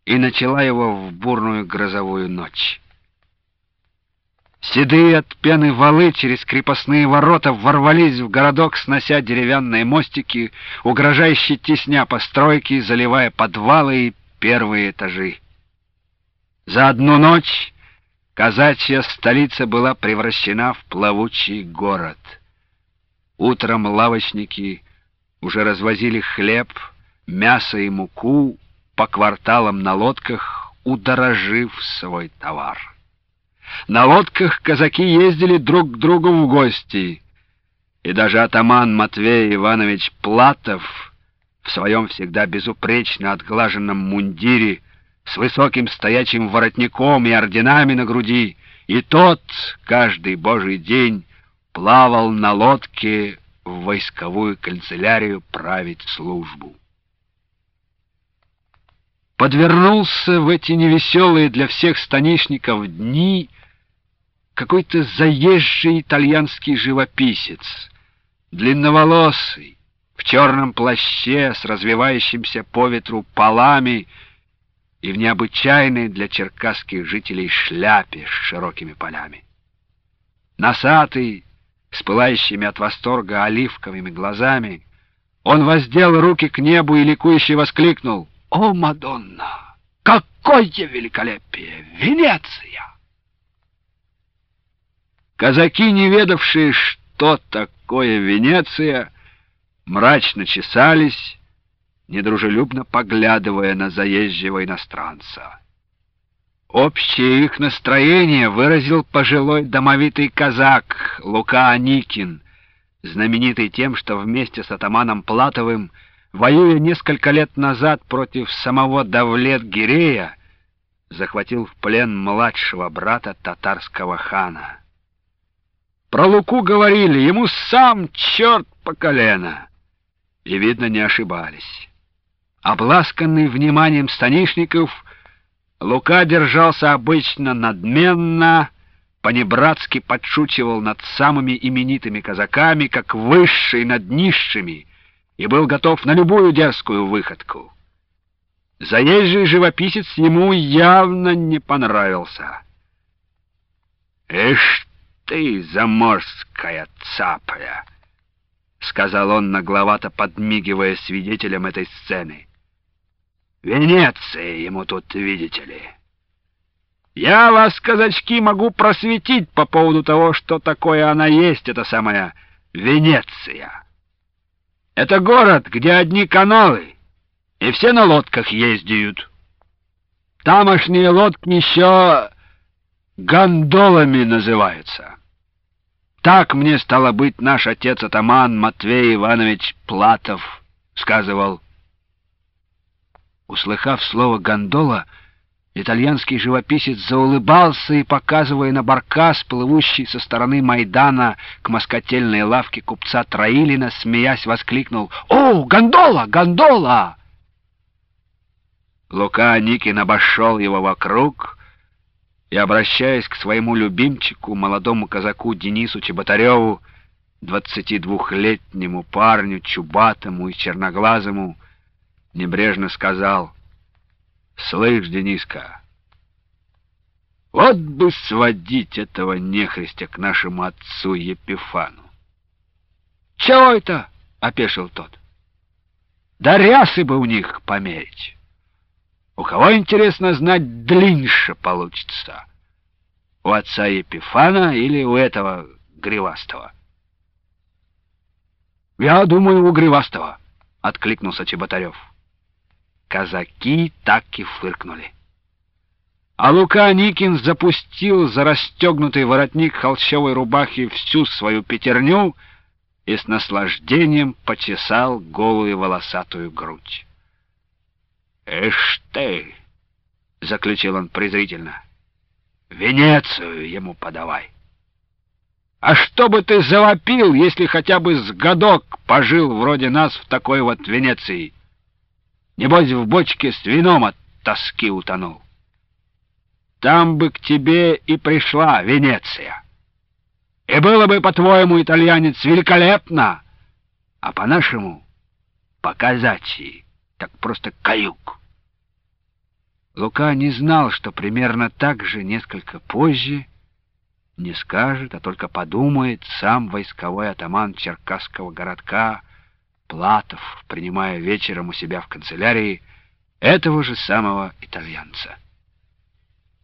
и начала его в бурную грозовую ночь. Седые от пены валы через крепостные ворота ворвались в городок, снося деревянные мостики, угрожающе тесня постройки, заливая подвалы и первые этажи. За одну ночь казачья столица была превращена в плавучий город. Утром лавочники уже развозили хлеб, мясо и муку по кварталам на лодках, удорожив свой товар. На лодках казаки ездили друг к другу в гости, и даже атаман Матвей Иванович Платов в своем всегда безупречно отглаженном мундире с высоким стоячим воротником и орденами на груди, и тот каждый божий день плавал на лодке в войсковую канцелярию править службу. Подвернулся в эти невеселые для всех станишников дни какой-то заезжий итальянский живописец, длинноволосый, в черном плаще с развивающимся по ветру полами и в необычайной для черкасских жителей шляпе с широкими полями. Носатый, с пылающими от восторга оливковыми глазами, он воздел руки к небу и ликующе воскликнул: «О, Мадонна! Какое великолепие! Венеция!» Казаки, не ведавшие, что такое Венеция, мрачно чесались, недружелюбно поглядывая на заезжего иностранца. Общее их настроение выразил пожилой домовитый казак Лука Аникин, знаменитый тем, что вместе с атаманом Платовым, воюя несколько лет назад против самого Давлет-Гирея, захватил в плен младшего брата татарского хана. Про Луку говорили, ему сам черт по колено, и, видно, не ошибались. Обласканный вниманием станишников, Лука держался обычно надменно, понебратски подшучивал над самыми именитыми казаками, как высший над низшими, и был готов на любую дерзкую выходку. Заезжий живописец ему явно не понравился. «Ишь ты, заморская цапля!» — сказал он, нагловато подмигивая свидетелям этой сцены. «Венеция ему тут, видите ли. Я вас, казачки, могу просветить по поводу того, что такое она есть, эта самая Венеция. Это город, где одни каналы, и все на лодках ездят. Тамошние лодки еще гондолами называются. Так мне, стало быть, наш отец-атаман Матвей Иванович Платов сказывал». Услыхав слово «гондола», итальянский живописец заулыбался и, показывая на баркас, плывущий со стороны Майдана к москотельной лавке купца Троилина, смеясь, воскликнул: «О, гондола! Гондола!» Лука Аникин обошел его вокруг и, обращаясь к своему любимчику, молодому казаку Денису Чеботареву, 22-летнему парню, чубатому и черноглазому, небрежно сказал: «Слышь, Дениска, вот бы сводить этого нехристя к нашему отцу Епифану». «Чего это?» — опешил тот. «Да рясы бы у них померить. У кого, интересно знать, длиннее получится? У отца Епифана или у этого Гривастого?» «Я думаю, у Гривастого», — откликнулся Чеботарев. Казаки так и фыркнули. А Лука Аникин запустил за расстегнутый воротник холщовой рубахи всю свою пятерню и с наслаждением почесал голую волосатую грудь. «Эш ты!» — заключил он презрительно. «Венецию ему подавай! А что бы ты завопил, если хотя бы с годок пожил вроде нас в такой вот Венеции? Небось, в бочке с вином от тоски утонул. Там бы к тебе и пришла Венеция. И было бы, по-твоему, итальянец, великолепно, а по-нашему, по-казачьи, так просто каюк». Лука не знал, что примерно так же несколько позже не скажет, а только подумает сам войсковой атаман черкасского городка Платов, принимая вечером у себя в канцелярии этого же самого итальянца.